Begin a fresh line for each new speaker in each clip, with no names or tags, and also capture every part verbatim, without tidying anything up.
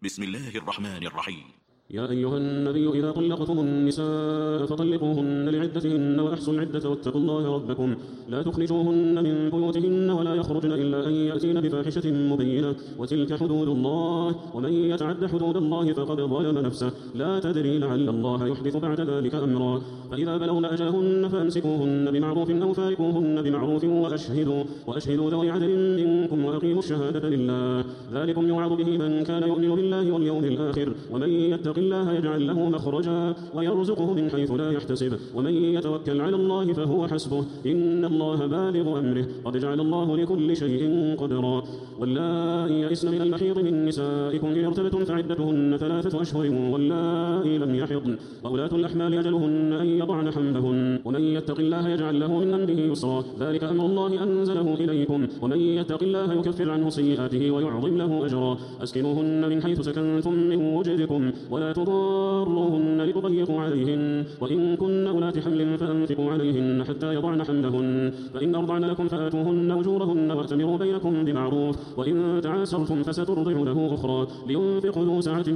بسم الله الرحمن الرحيم.
يا أيها النبي إذا طلقتم النساء فطلقوهن لعدتهن وأحصوا العدة واتقوا الله ربكم لا تخرجوهن من بيوتهن ولا يخرجن إلا أن يأتين بفاحشة مبينة وتلك حدود الله ومن يتعد حدود الله فقد ظلم نفسه لا تدري لعل الله يحدث بعد ذلك أمرا فإذا بلغن أجلهن فأمسكوهن بمعروف أو فارقوهن بمعروف وأشهدوا وأشهدوا ذوي عدل منكم وأقيموا الشهادة لله ذلكم يوعظ به من كان يؤمن بالله واليوم الآخر ومن يتق الله يجعل له مخرجا ويرزقه من حيث لا يحتسب ومن يتوكل على الله فهو حسبه إن الله بالغ أمره قد جعل الله لكل شيء قدرا واللائي يئسن من المحيض من نسائكم إن ارتبتم فعدتهن ثلاثة أشهر واللائي لم يحضن وأولاة الأحمال أجلهن أن يضعن حملهن ومن يتق الله يجعل له من أمره يسرا ذلك أمر الله أنزله إليكم ومن يتق الله يكفر عنه سيئاته ويعظم له أجرا أسكنوهن من حيث سكنتم من وجدكم ولا تضاروهن لتضيقوا عليهن وإن كن أولات حمل فأنفقوا عليهن حتى يضعن حملهن فإن أرضعن لكم فآتوهن أجورهن وأتمروا بينكم بمعروف وإن تعاسرتم فسترضع له أخرى لينفق ذو سعة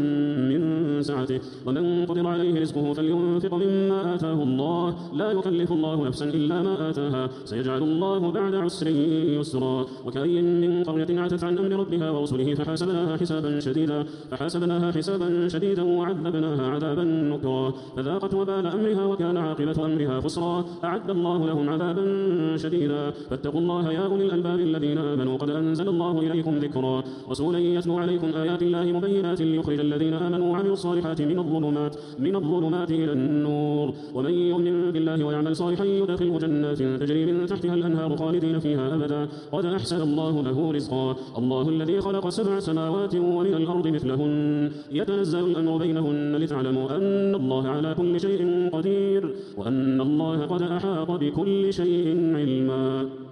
من سعته ومن قدر عليه رزقه فلينفق مما آتاه الله لا يكلف الله نفسا إلا ما آتاها سيجعل الله بعد عسر يسرا وكأي من قرية عتت عن أمر ربها ورسله فحاسبناها حسابا شديدا فحاسبناها حسابا شديدا وعذبناها عذابا نكرا فذاقت وبال أمرها وكان عاقبة أمرها خسرا أعد الله لهم عذابا شديدا فاتقوا الله يا أولي الألباب الذين آمنوا قد أنزل الله إليكم ذكرا رسولا يتلو عليكم آيات الله مبينات ليخرج الذين آمنوا وعملوا الصالحات من الظلمات من الظلمات إلى النور ومن يؤمن بالله ويعمل صالحا يدخله جنات تجري من تحتها الأنهار خالدين فيها أبدا قد أحسن الله له رزقا الله الذي خلق سبع سماوات ومن الأرض مثلهن يتنزل الأمر بينهن لتعلموا أن الله على كل شيء قدير وأن الله قد أحاط بكل شيء علما.